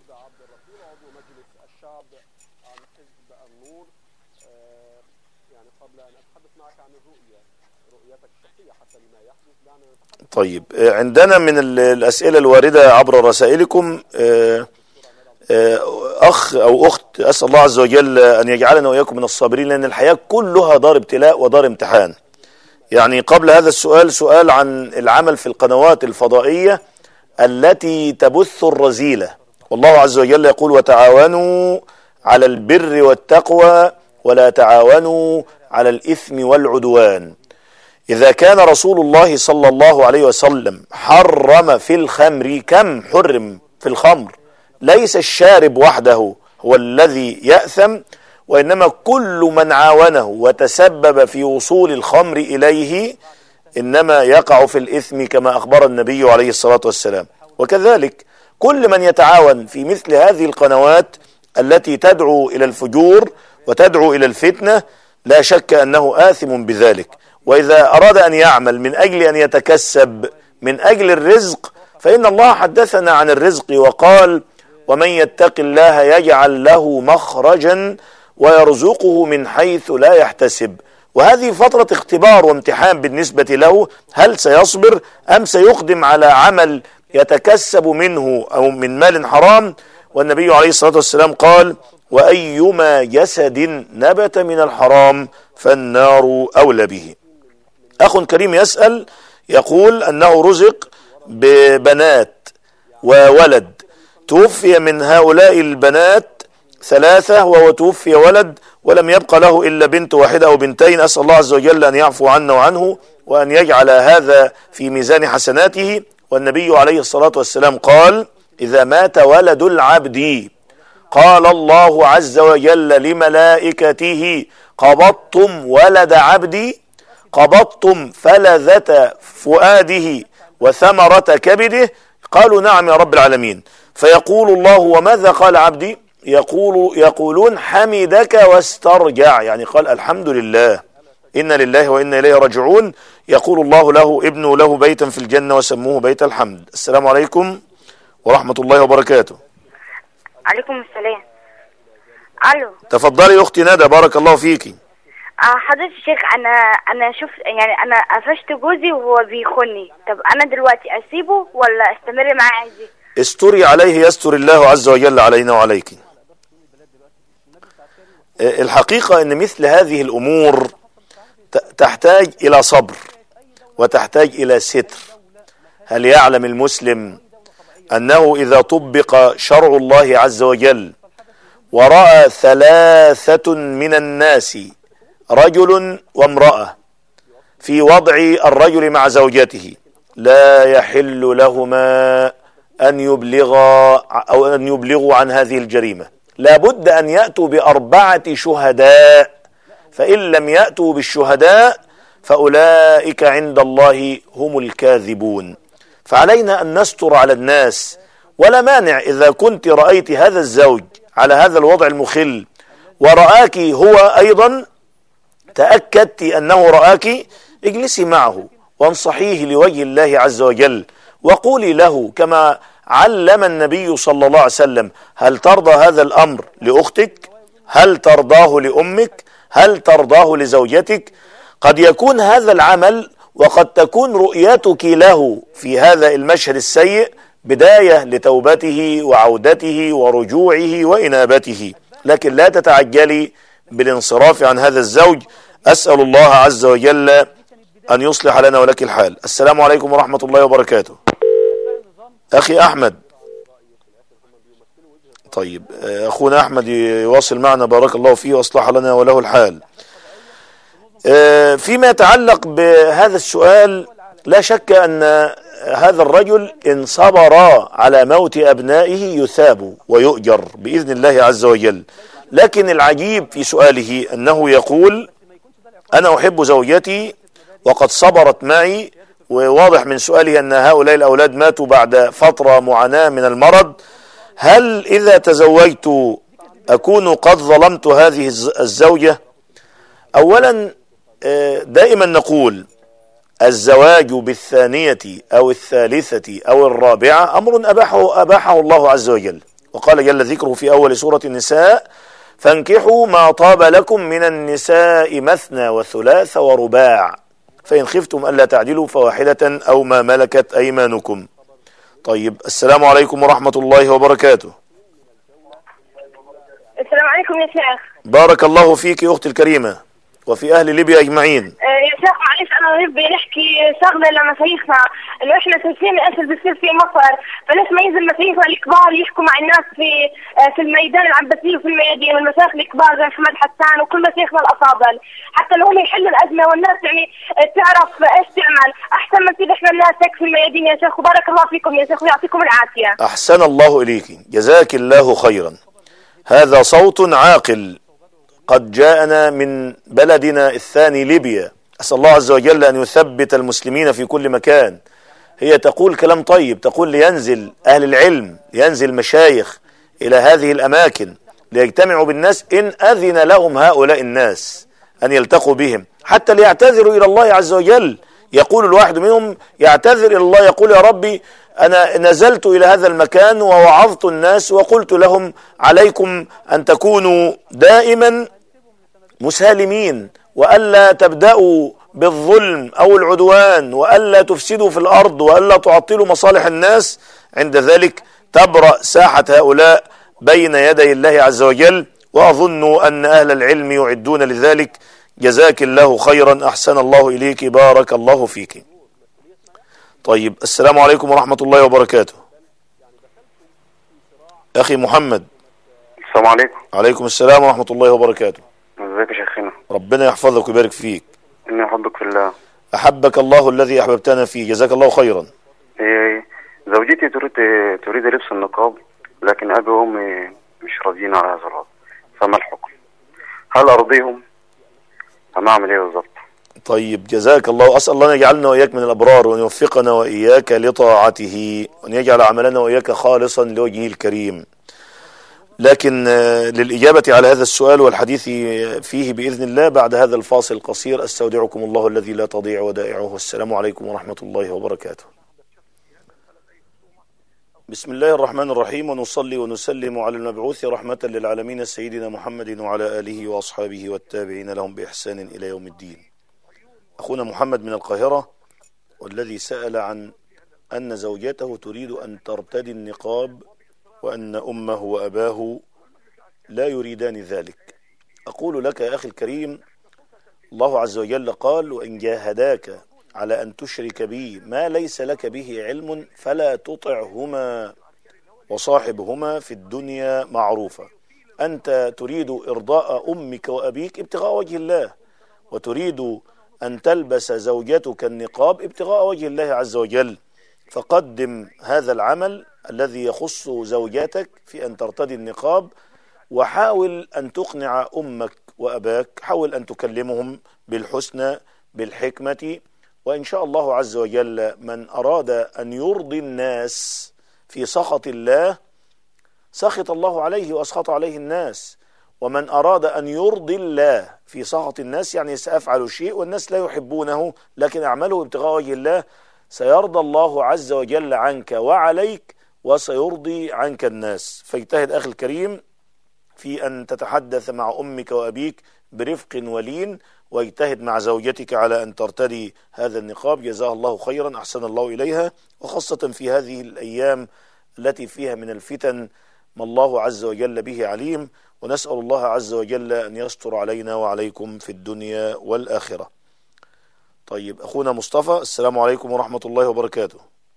[SPEAKER 1] طيب عندنا من الأسئلة الواردة عبر رسائلكم أخ أو أخت، أسأل الله عز وجل أن يجعلنا وإياكم من الصابرين، لأن الحياة كلها دار ابتلاء ودار امتحان. يعني قبل هذا السؤال سؤال عن العمل في القنوات الفضائية التي تبث الرذيلة، والله عز وجل يقول وتعاونوا على البر والتقوى ولا تعاونوا على الإثم والعدوان. إذا كان رسول الله صلى الله عليه وسلم حرم في الخمر، كم حرم في الخمر؟ ليس الشارب وحده هو الذي يأثم، وإنما كل من عاونه وتسبب في وصول الخمر إليه إنما يقع في الإثم كما أخبر النبي عليه الصلاة والسلام. وكذلك كل من يتعاون في مثل هذه القنوات التي تدعو إلى الفجور وتدعو إلى الفتنة لا شك أنه آثم بذلك. وإذا أراد أن يعمل من أجل أن يتكسب من أجل الرزق، فإن الله حدثنا عن الرزق وقال ومن يتق الله يجعل له مخرجا ويرزقه من حيث لا يحتسب. وهذه فترة اختبار وامتحان بالنسبة له، هل سيصبر أم سيقدم على عمل يتكسب منه أو من مال حرام؟ والنبي عليه الصلاة والسلام قال وأيما جسد نبت من الحرام فالنار أولى به. أخ كريم يسأل يقول أنه رزق ببنات وولد، توفي من هؤلاء البنات 3 وتوفي ولد ولم يبقى له إلا بنت واحدة أو بنتين. أسأل الله عز وجل أن يعفو عنا وعنه وأن يجعل هذا في ميزان حسناته. والنبي عليه الصلاة والسلام قال إذا مات ولد العبد قال الله عز وجل لملائكته قبضتم ولد عبدي، قبضتم فلذة فؤاده وثمرة كبده؟ قالوا نعم يا رب العالمين. فيقول الله وماذا قال عبدي؟ يقولون حمدك واسترجع، يعني قال الحمد لله، إنا لله وإنا إليه راجعون. يقول الله له ابنوا له بيتا في الجنة وسموه بيت الحمد. السلام عليكم ورحمة الله وبركاته.
[SPEAKER 8] عليكم السلام. الو.
[SPEAKER 1] تفضلي اختي ندى، بارك الله فيكي.
[SPEAKER 8] حضرتك الشيخ، انا شفت يعني انا قفشت جوزي وهو بيخوني، طب انا دلوقتي اسيبه ولا استمر معاه عادي؟
[SPEAKER 1] استري عليه يستر الله عز وجل علينا وعليك. الحقيقة ان مثل هذه الامور تحتاج الى صبر وتحتاج الى ستر. هل يعلم المسلم انه اذا طبق شرع الله عز وجل ورأى 3 من الناس رجل وامرأة في وضع الرجل مع زوجته لا يحل لهما أن يبلغوا عن هذه الجريمة، لابد أن يأتوا ب4 شهداء فإن لم يأتوا بالشهداء فأولئك عند الله هم الكاذبون. فعلينا أن نستر على الناس، ولا مانع إذا كنت رأيت هذا الزوج على هذا الوضع المخل ورآك هو أيضا، تأكدت أنه رآك، اجلسي معه وانصحيه لوجه الله عز وجل، وقولي له كما علم النبي صلى الله عليه وسلم: هل ترضى هذا الأمر لأختك؟ هل ترضاه لأمك؟ هل ترضاه لزوجتك؟ قد يكون هذا العمل وقد تكون رؤيتك له في هذا المشهد السيء بداية لتوبته وعودته ورجوعه وإنابته، لكن لا تتعجلي بالانصراف عن هذا الزوج. أسأل الله عز وجل أن يصلح لنا ولك الحال. السلام عليكم ورحمة الله وبركاته. أخي أحمد. طيب أخونا أحمد يواصل معنا، بارك الله فيه وأصلح لنا وله الحال. فيما يتعلق بهذا السؤال، لا شك أن هذا الرجل إن صبر على موت أبنائه يثاب ويؤجر بإذن الله عز وجل، لكن العجيب في سؤاله أنه يقول: أنا أحب زوجتي وقد صبرت معي، وواضح من سؤاله أن هؤلاء الأولاد ماتوا بعد فترة معاناة من المرض. هل إذا تزوجت أكون قد ظلمت هذه الزوجة؟ أولا دائما نقول الزواج بالثانية أو الثالثة أو الرابعة أمر أباحه الله عز وجل، وقال جل ذكره في أول سورة النساء: فانكحوا ما طاب لكم من النساء مثنى وثلاث ورباع فإن خفتم ألا تعدلوا فواحدة أو ما ملكت أيمانكم. طيب السلام عليكم ورحمة الله وبركاته.
[SPEAKER 9] السلام عليكم يا شيخ.
[SPEAKER 1] بارك الله فيك أختي الكريمة وفي أهل ليبيا أجمعين.
[SPEAKER 9] يا شيخ معلش أنا نبي نحكي شغلة لمشايخنا إنه إحنا شايفين إيش اللي بيصير في مصر، فليش ما ينزل مشايخنا الكبار يحكوا مع الناس في الميدان العباسي وفي الميادين، والمشايخ الكبار زي محمد حسان وكل مشايخنا الأفاضل، حتى لو هم يحلوا الأزمة والناس يعني تعرف إيش تعمل، أحسن ما نصير إحنا الناس هيك في الميادين يا شيخ. وبارك الله فيكم يا شيخ ويعطيكم العافية.
[SPEAKER 1] أحسن الله إليك، جزاك الله خيرا. هذا صوت عاقل قد جاءنا من بلدنا الثاني ليبيا، أسأل الله عز وجل أن يثبت المسلمين في كل مكان. هي تقول كلام طيب، تقول لينزل أهل العلم، لينزل مشايخ إلى هذه الأماكن ليجتمعوا بالناس إن أذن لهم هؤلاء الناس أن يلتقوا بهم، حتى ليعتذروا إلى الله عز وجل. يقول الواحد منهم يعتذر إلى الله، يقول: يا ربي أنا نزلت إلى هذا المكان ووعظت الناس وقلت لهم عليكم أن تكونوا دائما مسالمين، وألا تبدأوا بالظلم أو العدوان، وألا تفسدوا في الأرض، وألا تعطلوا مصالح الناس. عند ذلك تبرأ ساحة هؤلاء بين يدي الله عز وجل، وأظن أن أهل العلم يعدون لذلك. جزاك الله خيرا، أحسن الله إليك، بارك الله فيك. طيب السلام عليكم ورحمة الله وبركاته. أخي محمد.
[SPEAKER 10] السلام عليكم.
[SPEAKER 1] عليكم السلام ورحمة الله وبركاته.
[SPEAKER 10] ازيك يا شيخنا؟
[SPEAKER 1] ربنا يحفظك ويبارك فيك.
[SPEAKER 10] إني أحبك في الله.
[SPEAKER 1] أحبك الله الذي أحببتنا فيه، جزاك الله خيرا.
[SPEAKER 10] زوجتي تريد لبس النقاب، لكن أبي وأمي مش راضيين على هذا الوضع، فما الحكم؟ هل أرضيهم؟ أم أعمل إيه بالظبط؟
[SPEAKER 1] طيب جزاك الله، أسأل الله أن يجعلنا وإياك من الأبرار، وأن يوفقنا وإياك لطاعته، وأن يجعل عملنا وإياك خالصا لوجهه الكريم. لكن للإجابة على هذا السؤال والحديث فيه بإذن الله بعد هذا الفاصل القصير، أستودعكم الله الذي لا تضيع ودائعه. والسلام عليكم ورحمة الله وبركاته. بسم الله الرحمن الرحيم، ونصلي ونسلم على المبعوث رحمة للعالمين سيدنا محمد وعلى آله وأصحابه والتابعين لهم بإحسان إلى يوم الدين. أخونا محمد من القاهرة، والذي سأل عن أن زوجته تريد أن ترتدي النقاب وأن أمه وأباه لا يريدان ذلك. أقول لك يا أخي الكريم، الله عز وجل قال: وإن جاهداك على أن تشرك بي ما ليس لك به علم فلا تطعهما وصاحبهما في الدنيا معروفا. أنت تريد إرضاء أمك وأبيك ابتغاء وجه الله، وتريد أن تلبس زوجتك النقاب ابتغاء وجه الله عز وجل، فقدم هذا العمل الذي يخص زوجاتك في أن ترتدي النقاب، وحاول أن تقنع أمك وأباك حاول أن تكلمهم بالحسنى بالحكمة، وإن شاء الله عز وجل من أراد أن يرضي الناس في سخط الله سخط الله عليه وأسخط عليه الناس، ومن أراد أن يرضي الله في سخط الناس يعني سأفعل شيء والناس لا يحبونه لكن أعمله ابتغاء وجه الله سيرضى الله عز وجل عنك وعليك وسيرضي عنك الناس. فاجتهد أخي الكريم في أن تتحدث مع أمك وأبيك برفق ولين، واجتهد مع زوجتك على أن ترتدي هذا النقاب، جزاها الله خيرا أحسن الله إليها، وخاصة في هذه الأيام التي فيها من الفتن ما الله عز وجل به عليم، ونسأل الله عز وجل أن يستر علينا وعليكم في الدنيا والآخرة. طيب أخونا مصطفى، السلام عليكم ورحمة الله وبركاته.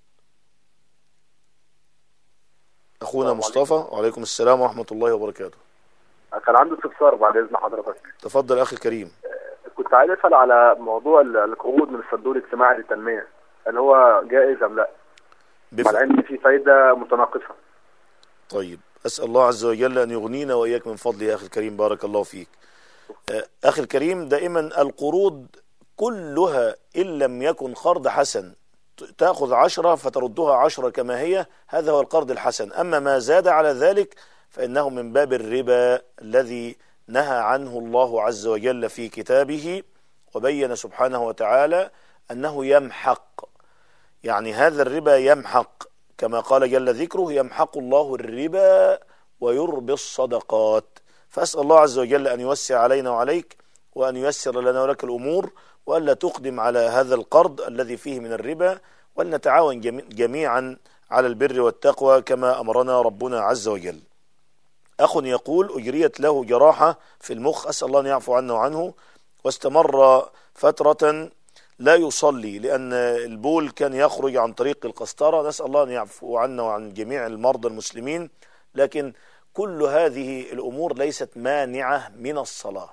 [SPEAKER 1] أخونا مصطفى، وعليكم السلام ورحمة الله وبركاته.
[SPEAKER 5] كان عندي استفسار بعد إذن حضرتك.
[SPEAKER 1] تفضل أخي الكريم.
[SPEAKER 5] كنت عايز أسأل على موضوع القروض من الصندوق الاجتماعي للتنمية، هل هو جائز أم لا؟ مع أن في فايدة متناقصة.
[SPEAKER 1] طيب أسأل الله عز وجل أن يغنينا وإياك من فضله يا أخي الكريم، بارك الله فيك. أخي الكريم، دائما القروض كلها إن لم يكن قرض حسن تأخذ 10 فتردها 10 كما هي، هذا هو القرض الحسن. أما ما زاد على ذلك فإنه من باب الربا الذي نهى عنه الله عز وجل في كتابه، وبين سبحانه وتعالى أنه يمحق، يعني هذا الربا يمحق كما قال جل ذكره يمحق الله الربا ويربي الصدقات. فأسأل الله عز وجل أن يوسع علينا وعليك وأن ييسر لنا ولك الأمور، وألا تقدم على هذا القرض الذي فيه من الربا، وأن نتعاون جميعا على البر والتقوى كما أمرنا ربنا عز وجل. أخ يقول أجريت له جراحة في المخ، أسأل الله أن يعفو عنه وعنه، واستمر فترة لا يصلي لأن البول كان يخرج عن طريق القسطرة، نسأل الله أن يعفو عنا وعن جميع المرضى المسلمين، لكن كل هذه الأمور ليست مانعة من الصلاة.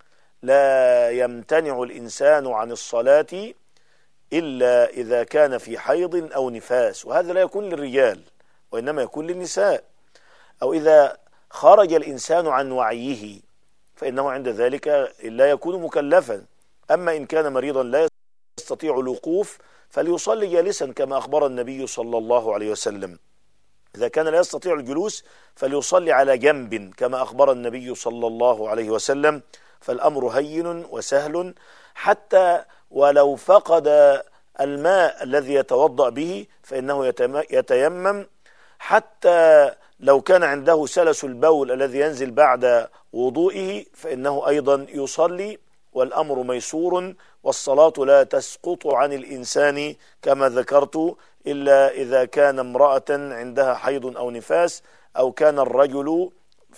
[SPEAKER 1] لا يمتنع الإنسان عن الصلاة إلا إذا كان في حيض أو نفاس، وهذا لا يكون للرجال وإنما يكون للنساء، أو إذا خرج الإنسان عن وعيه فإنه عند ذلك لا يكون مكلفا. أما إن كان مريضا لا يستطيع الوقوف فليصلي جالسا كما أخبر النبي صلى الله عليه وسلم. إذا كان لا يستطيع الجلوس فليصلي على جنب كما أخبر النبي صلى الله عليه وسلم. فالأمر هين وسهل، حتى ولو فقد الماء الذي يتوضأ به فإنه يتيمم، حتى لو كان عنده سلس البول الذي ينزل بعد وضوئه فإنه أيضا يصلي، والأمر ميسور، والصلاة لا تسقط عن الإنسان كما ذكرت إلا إذا كان امرأة عندها حيض أو نفاس، أو كان الرجل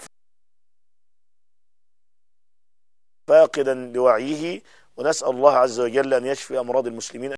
[SPEAKER 1] فاقدا لوعيه. ونسأل الله عز وجل أن يشفي أمراض المسلمين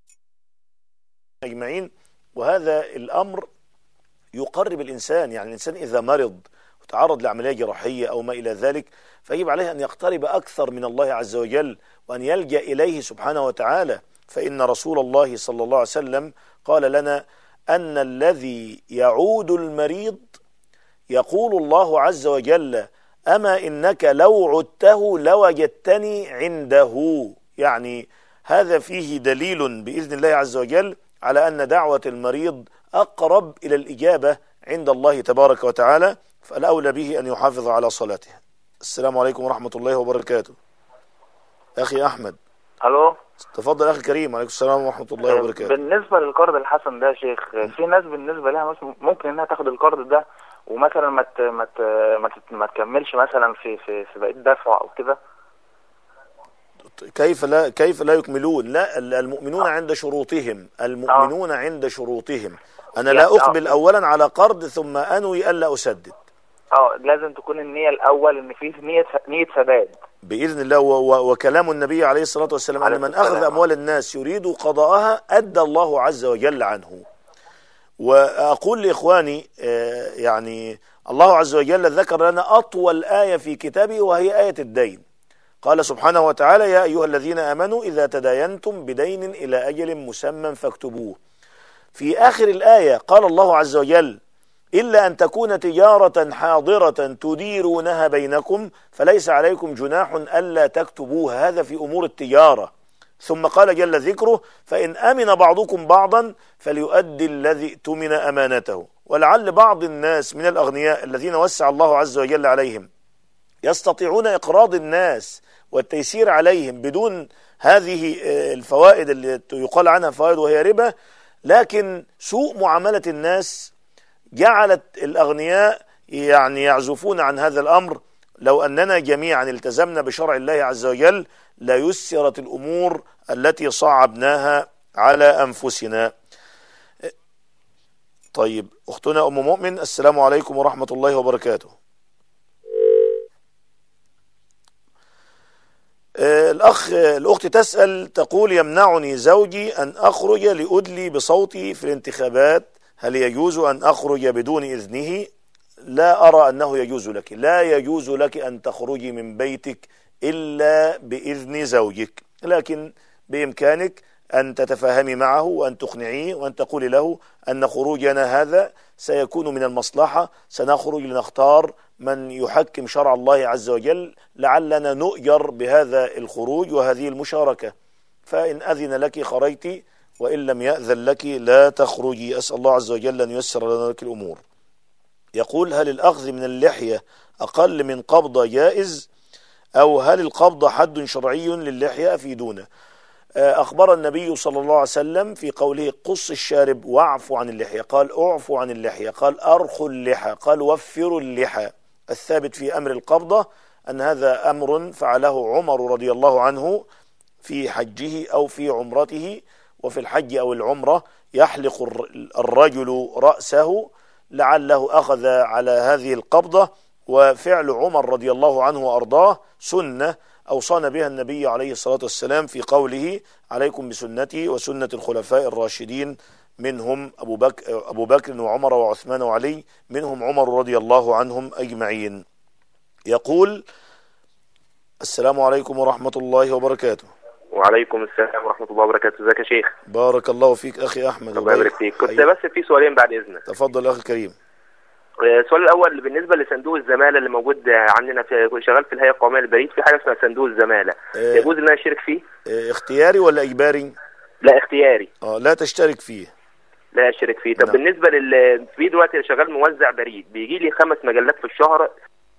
[SPEAKER 1] أجمعين. وهذا الأمر يقرب الإنسان، يعني الإنسان إذا مرض وتعرض لعملية جراحية أو ما إلى ذلك فيجب عليه أن يقترب أكثر من الله عز وجل وأن يلجأ إليه سبحانه وتعالى. فإن رسول الله صلى الله عليه وسلم قال لنا أن الذي يعود المريض يقول الله عز وجل أما إنك لو عدته لوجدتني عنده. يعني هذا فيه دليل بإذن الله عز وجل على أن دعوة المريض أقرب إلى الإجابة عند الله تبارك وتعالى، فالأولى به أن يحافظ على صلاته. السلام عليكم ورحمة الله وبركاته. أخي أحمد.
[SPEAKER 11] ألو.
[SPEAKER 1] تفضل أخي الكريم. عليكم السلام ورحمة الله وبركاته.
[SPEAKER 11] بالنسبة للقرض الحسن ده يا شيخ، في ناس بالنسبة لها ممكن إنها تاخد القرض ده ومثلا ما تكملش مثلا في بقية دفع أو كده.
[SPEAKER 1] كيف لا يكملون؟ لا، المؤمنون عند شروطهم، المؤمنون عند شروطهم. أنا لا أقبل أولا على قرض ثم أنوي ألا أسدد.
[SPEAKER 11] لازم تكون النية الأول إن في نية سداد
[SPEAKER 1] بإذن الله. وكلام النبي عليه الصلاة والسلام أن من أخذ أموال الناس يريد قضاءها أدى الله عز وجل عنه. وأقول لإخواني يعني الله عز وجل ذكر لنا أطول آية في كتابه وهي آية الدين. قال سبحانه وتعالى يا أيها الذين آمنوا إذا تداينتم بدين إلى أجل مسمى فاكتبوه. في آخر الآية قال الله عز وجل إلا أن تكون تجارة حاضرة تديرونها بينكم فليس عليكم جناح ألا تكتبوها. هذا في أمور التجارة. ثم قال جل ذكره: فإن أمن بعضكم بعضا فليؤدي الذي اؤتمن أمانته. ولعل بعض الناس من الأغنياء الذين وسع الله عز وجل عليهم يستطيعون إقراض الناس والتيسير عليهم بدون هذه الفوائد اللي يقال عنها فوائد وهي ربا، لكن سوء معاملة الناس جعلت الأغنياء يعني يعزفون عن هذا الأمر. لو أننا جميعا التزمنا بشرع الله عز وجل لا يسرت الأمور التي صعبناها على أنفسنا. طيب، أختنا أم مؤمن، السلام عليكم ورحمة الله وبركاته. الأخت تسأل تقول: يمنعني زوجي أن أخرج لأدلي بصوتي في الانتخابات، هل يجوز أن أخرج بدون إذنه؟ لا أرى أنه يجوز لك. لا يجوز لك أن تخرجي من بيتك إلا بإذن زوجك، لكن بإمكانك أن تتفاهمي معه وأن تقنعيه وأن تقولي له أن خروجنا هذا سيكون من المصلحة، سنخرج لنختار من يحكم شرع الله عز وجل، لعلنا نؤجر بهذا الخروج وهذه المشاركة، فإن أذن لك خرجتي وإن لم يأذن لك لا تخرجي. أسأل الله عز وجل أن ييسر لنا لك الأمور. يقول: هل الأخذ من اللحية أقل من قبضة جائز، أو هل القبضة حد شرعي للحية؟ أفيدونا. أخبر النبي صلى الله عليه وسلم في قوله: قص الشارب واعفوا عن اللحية، قال اعفوا عن اللحية، قال أرخوا اللحى، قال وفروا اللحى. الثابت في أمر القبضة أن هذا أمر فعله عمر رضي الله عنه في حجه أو في عمرته. وفي الحج أو العمرة يحلق الرجل رأسه، لعله أخذ على هذه القبضة. وفعل عمر رضي الله عنه وأرضاه سنة أوصانا بها النبي عليه الصلاة والسلام في قوله: عليكم بسنتي وسنة الخلفاء الراشدين، منهم أبو بكر وعمر وعثمان وعلي، منهم عمر رضي الله عنهم أجمعين. يقول: السلام عليكم ورحمة الله وبركاته.
[SPEAKER 12] وعليكم السلام ورحمة الله وبركاته. ازيك يا شيخ؟
[SPEAKER 1] بارك الله فيك أخي أحمد.
[SPEAKER 12] الله يبارك فيك. كنت بس في سؤالين بعد إذنك.
[SPEAKER 1] تفضل أخي الكريم.
[SPEAKER 12] السؤال الأول بالنسبة لصندوق الزمالة اللي موجود عندنا شغال في الهيئة القومية للبريد، في حاجة اسمها صندوق الزمالة، يجوز إن أنا أشترك فيه؟
[SPEAKER 1] اختياري ولا إجباري؟
[SPEAKER 12] لا اختياري.
[SPEAKER 1] لا تشترك فيه.
[SPEAKER 12] لا أشترك فيه. طب بالنسبة في دلوقتي شغال موزع بريد، بيجي لي 5 مجلات في الشهر.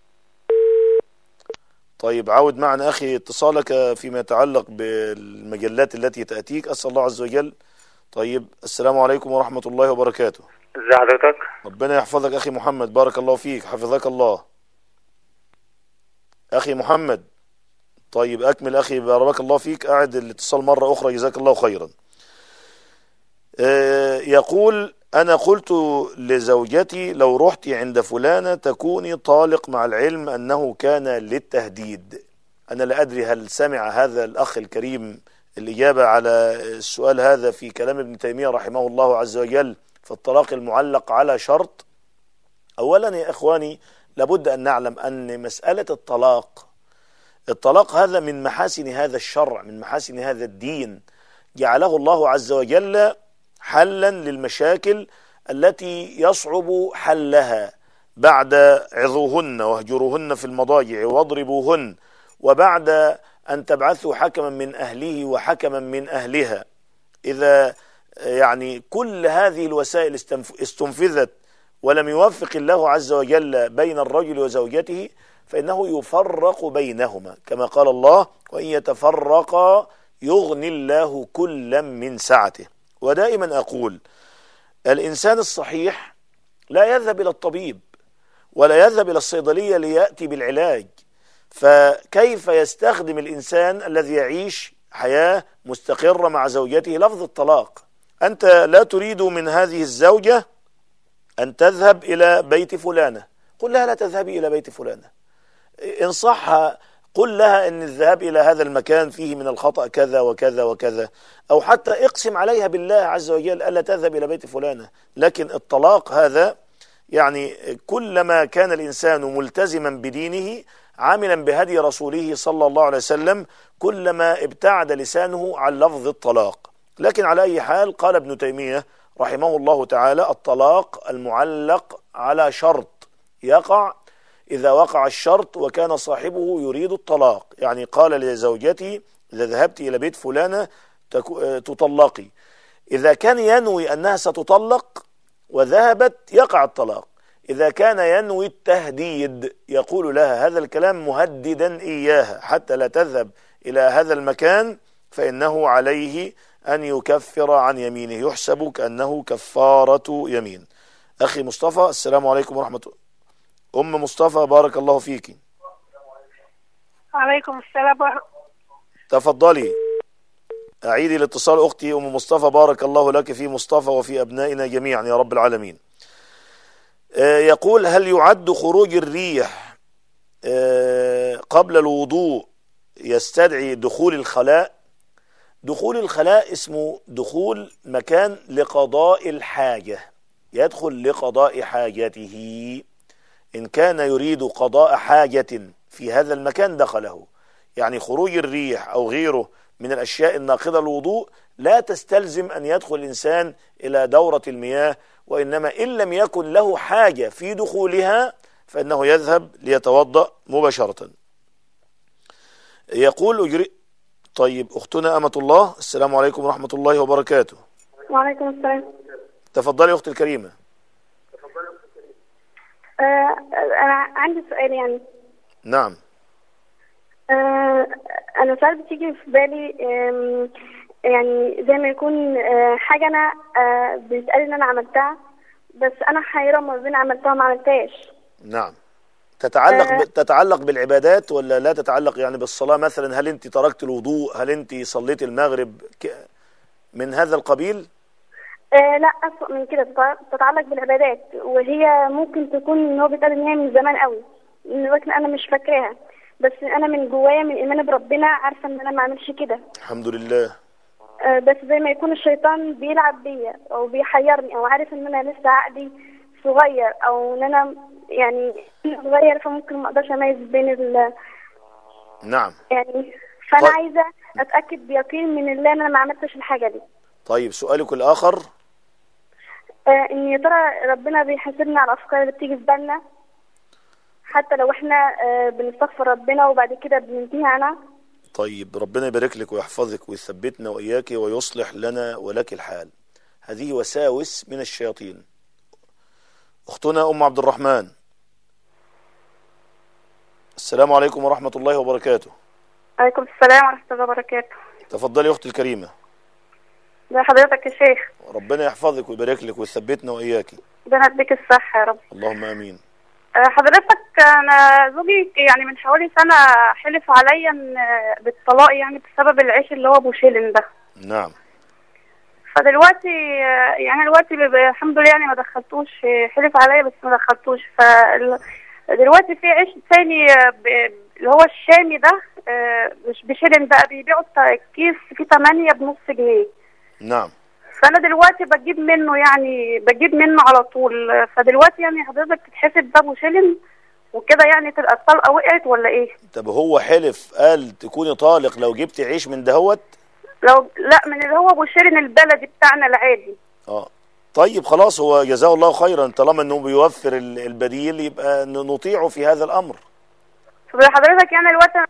[SPEAKER 1] طيب، عود معنا أخي اتصالك فيما يتعلق بالمجلات التي تأتيك. أسأل الله عز وجل. طيب، السلام عليكم ورحمة الله وبركاته.
[SPEAKER 13] ازي حضرتك؟
[SPEAKER 1] ربنا يحفظك أخي محمد، بارك الله فيك، حفظك الله أخي محمد. طيب، أكمل أخي، بارك الله فيك، أعد الاتصال مرة أخرى، جزاك الله خيرا. يقول: أنا قلت لزوجتي لو رحت عند فلانة تكوني طالق، مع العلم أنه كان للتهديد. أنا لا أدري هل سمع هذا الأخ الكريم الإجابة على السؤال هذا في كلام ابن تيمية رحمه الله عز وجل في الطلاق المعلق على شرط. أولا يا إخواني، لابد أن نعلم أن مسألة الطلاق هذا من محاسن هذا الشرع، من محاسن هذا الدين، جعله الله عز وجل حلا للمشاكل التي يصعب حلها بعد عظوهن واهجروهن في المضاجع واضربوهن، وبعد أن تبعثوا حكما من أهله وحكما من أهلها. إذا يعني كل هذه الوسائل استنفذت ولم يوفق الله عز وجل بين الرجل وزوجته فإنه يفرق بينهما، كما قال الله: وإن يتفرقا يغني الله كلا من سعته. ودائما أقول: الإنسان الصحيح لا يذهب إلى الطبيب ولا يذهب إلى الصيدلية ليأتي بالعلاج، فكيف يستخدم الإنسان الذي يعيش حياة مستقرة مع زوجته لفظ الطلاق؟ أنت لا تريد من هذه الزوجة أن تذهب إلى بيت فلانة، قل لها لا تذهبي إلى بيت فلانة. إن صح قل لها أن الذهاب إلى هذا المكان فيه من الخطأ كذا وكذا وكذا، أو حتى اقسم عليها بالله عز وجل ألا تذهب إلى بيت فلانة. لكن الطلاق هذا يعني كلما كان الإنسان ملتزما بدينه عاملا بهدي رسوله صلى الله عليه وسلم كلما ابتعد لسانه عن لفظ الطلاق. لكن على أي حال، قال ابن تيمية رحمه الله تعالى: الطلاق المعلق على شرط يقع إذا وقع الشرط وكان صاحبه يريد الطلاق. يعني قال لزوجتي إذا ذهبت إلى بيت فلانة تطلقي، إذا كان ينوي أنها ستطلق وذهبت يقع الطلاق. إذا كان ينوي التهديد يقول لها هذا الكلام مهددا إياها حتى لا تذهب إلى هذا المكان، فإنه عليه أن يكفر عن يمينه، يحسب كأنه كفارة يمين. أخي مصطفى، السلام عليكم ورحمة الله. أم مصطفى بارك الله فيك.
[SPEAKER 13] عليكم السلام.
[SPEAKER 1] تفضلي أعيدي الاتصال أختي أم مصطفى، بارك الله لك في مصطفى وفي أبنائنا جميعا يا رب العالمين. يقول هل يعد خروج الريح قبل الوضوء يستدعي دخول الخلاء؟ دخول الخلاء اسمه دخول مكان لقضاء الحاجة، يدخل لقضاء حاجته. إن كان يريد قضاء حاجة في هذا المكان دخله. يعني خروج الريح أو غيره من الأشياء الناقضة الوضوء لا تستلزم أن يدخل الإنسان إلى دورة المياه، وإنما إن لم يكن له حاجة في دخولها فإنه يذهب ليتوضأ مباشرة. يقول طيب أختنا أمة الله، السلام عليكم ورحمة الله وبركاته.
[SPEAKER 13] وعليكم السلام.
[SPEAKER 1] تفضلي أختي الكريمة.
[SPEAKER 13] أنا عندي سؤال يعني.
[SPEAKER 1] نعم.
[SPEAKER 13] أنا ساعات بتيجي في بالي يعني زي ما يكون حاجة أنا بيتقال إن أنا عملتها، بس أنا حيرة ما بين عملتها وما عملتهاش.
[SPEAKER 1] نعم. تتعلق بالعبادات ولا لا تتعلق؟ يعني بالصلاة مثلا، هل أنت تركت الوضوء؟ هل أنت صليت المغرب؟ من هذا القبيل؟
[SPEAKER 13] لا، أسوأ من كده، تتعلق بالعبادات، وهي ممكن تكون إن هو بيتقال إن هي من زمان قوي، لكن أنا مش فاكراها، بس أنا من جوايا من إيماني بربنا عارفة إن أنا ما أعملش كده.
[SPEAKER 1] الحمد لله.
[SPEAKER 13] بس زي ما يكون الشيطان بيلعب بيا أو بيحيرني، أو عارف إن أنا لسه عقلي صغير، أو إن أنا يعني صغير، فممكن ما أقدرش أميز بين
[SPEAKER 1] نعم.
[SPEAKER 13] يعني فأنا عايزة أتأكد بيقين من الله إن أنا ما عملتش الحاجة دي.
[SPEAKER 1] طيب سؤالك الآخر؟
[SPEAKER 13] إن يا ترى ربنا بيحاسبنا على الأفكار اللي بتيجي في بالنا حتى لو إحنا بنستغفر ربنا وبعد كده بننتهي عنها؟
[SPEAKER 1] طيب ربنا يبارك لك ويحفظك ويثبتنا وإياك ويصلح لنا ولك الحال. هذه وساوس من الشياطين. أختنا أم عبد الرحمن، السلام عليكم ورحمة الله وبركاته.
[SPEAKER 13] عليكم السلام ورحمة الله وبركاته.
[SPEAKER 1] تفضلي أختي الكريمة.
[SPEAKER 13] ده حضرتك يا شيخ.
[SPEAKER 1] ربنا يحفظك ويبارك لك ويثبتنا وإياك.
[SPEAKER 13] ربنا يديك الصحة يا رب.
[SPEAKER 1] اللهم آمين.
[SPEAKER 13] حضرتك أنا زوجي يعني من حوالي سنة حلف عليا بالطلاق، يعني بسبب العيش اللي هو أبو شيلن ده.
[SPEAKER 1] نعم.
[SPEAKER 13] فدلوقتي يعني دلوقتي الحمد لله يعني ما دخلتوش، حلف عليا بس ما دخلتوش. فدلوقتي في عيش ثاني اللي هو الشامي ده مش بشيلن بقى، بيبيعوا الكيس فيه 8 بنص جنيه.
[SPEAKER 1] نعم.
[SPEAKER 13] فانا دلوقتي بجيب منه على طول. فدلوقتي يعني حضرتك تتحسب ده ابو شيلن وكده، يعني تبقى الطلقه وقعت ولا ايه؟
[SPEAKER 1] طب هو حلف قال تكوني طالق لو جبتي عيش من دهوت؟
[SPEAKER 13] لا، من اللي هو ابو شيلن البلدي بتاعنا العادي.
[SPEAKER 1] طيب خلاص، هو جزاه الله خيرا، طالما انه بيوفر البديل يبقى نطيعه في هذا الامر.
[SPEAKER 13] فحضرتك يعني الوقت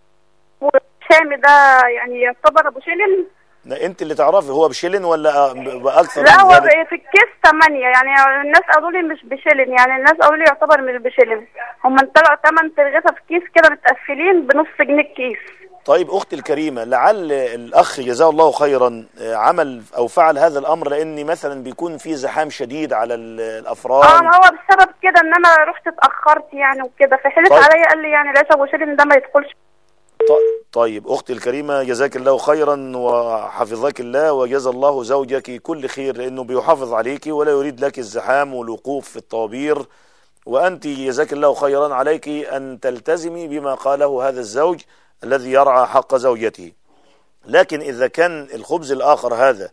[SPEAKER 13] الشامي ده يعني يعتبر ابو شيلن؟
[SPEAKER 1] انت اللي تعرفي هو بشيلن ولا باكثر؟
[SPEAKER 13] لا، هو في الكيس 8، يعني الناس قالوا لي مش بشيلن، يعني الناس قالوا لي يعتبر مش بشيلن، هم طلعوا 8 ترغيفه في كيس كده متقفلين بنص جنيه الكيس.
[SPEAKER 1] طيب اختي الكريمه، لعل الاخ جزاه الله خيرا عمل او فعل هذا الامر لان مثلا بيكون في زحام شديد على الافراد.
[SPEAKER 13] ما هو بسبب كده ان انا رحت اتاخرت يعني وكده، فحلف عليا قال لي يعني لا ابو شيلن ده ما يدخلش.
[SPEAKER 1] طيب أختي الكريمة، جزاك الله خيرا وحفظك الله وجزا الله زوجك كل خير، لأنه بيحافظ عليك ولا يريد لك الزحام والوقوف في الطوابير، وأنت جزاك الله خيرا عليك أن تلتزمي بما قاله هذا الزوج الذي يرعى حق زوجته. لكن إذا كان الخبز الآخر هذا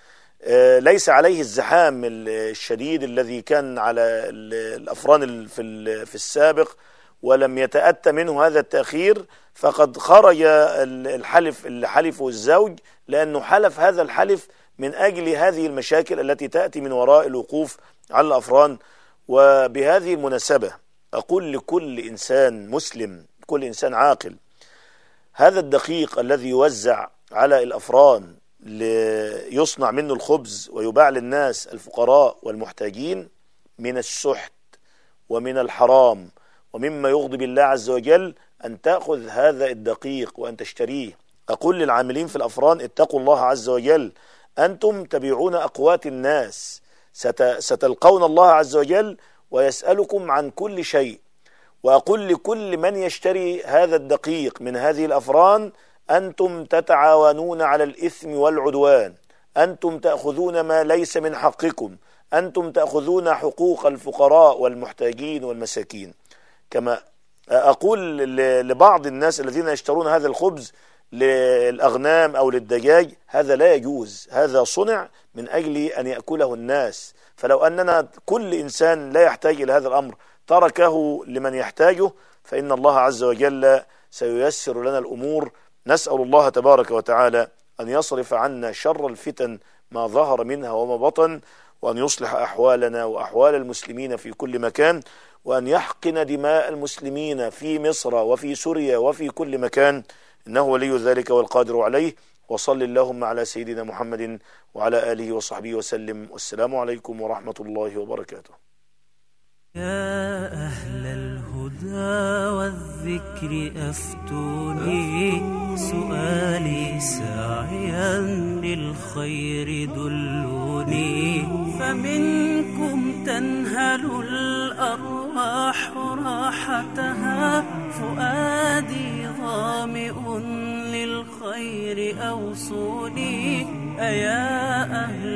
[SPEAKER 1] ليس عليه الزحام الشديد الذي كان على الأفران في السابق ولم يتأتى منه هذا التأخير، فقد خرج الحلف اللي حلفه الزوج، لأنه حلف هذا الحلف من أجل هذه المشاكل التي تأتي من وراء الوقوف على الأفران. وبهذه المناسبة أقول لكل إنسان مسلم، كل إنسان عاقل، هذا الدقيق الذي يوزع على الأفران ليصنع منه الخبز ويباع للناس الفقراء والمحتاجين من السحت ومن الحرام ومما يغضب الله عز وجل أن تأخذ هذا الدقيق وأن تشتريه. أقول للعاملين في الأفران اتقوا الله عز وجل، أنتم تبيعون أقوات الناس، ستلقون الله عز وجل ويسألكم عن كل شيء. وأقول لكل من يشتري هذا الدقيق من هذه الأفران أنتم تتعاونون على الإثم والعدوان، أنتم تأخذون ما ليس من حقكم، أنتم تأخذون حقوق الفقراء والمحتاجين والمساكين. كما أقول لبعض الناس الذين يشترون هذا الخبز للأغنام أو للدجاج، هذا لا يجوز، هذا صنع من أجل أن يأكله الناس. فلو أننا كل إنسان لا يحتاج إلى هذا الأمر تركه لمن يحتاجه فإن الله عز وجل سييسر لنا الأمور. نسأل الله تبارك وتعالى أن يصرف عنا شر الفتن ما ظهر منها وما بطن، وأن يصلح أحوالنا وأحوال المسلمين في كل مكان، وأن يحقن دماء المسلمين في مصر وفي سوريا وفي كل مكان، إنه ولي ذلك والقادر عليه. وصل اللهم على سيدنا محمد وعلى آله وصحبه وسلم، والسلام عليكم ورحمة الله وبركاته.
[SPEAKER 14] يا أهل الهدى والذكر أفتوني، سؤالي ساعيا للخير دلوني، فمنكم تنهل الأرواح راحتها، فؤادي ظامئ للخير أوصوني. أيا أهل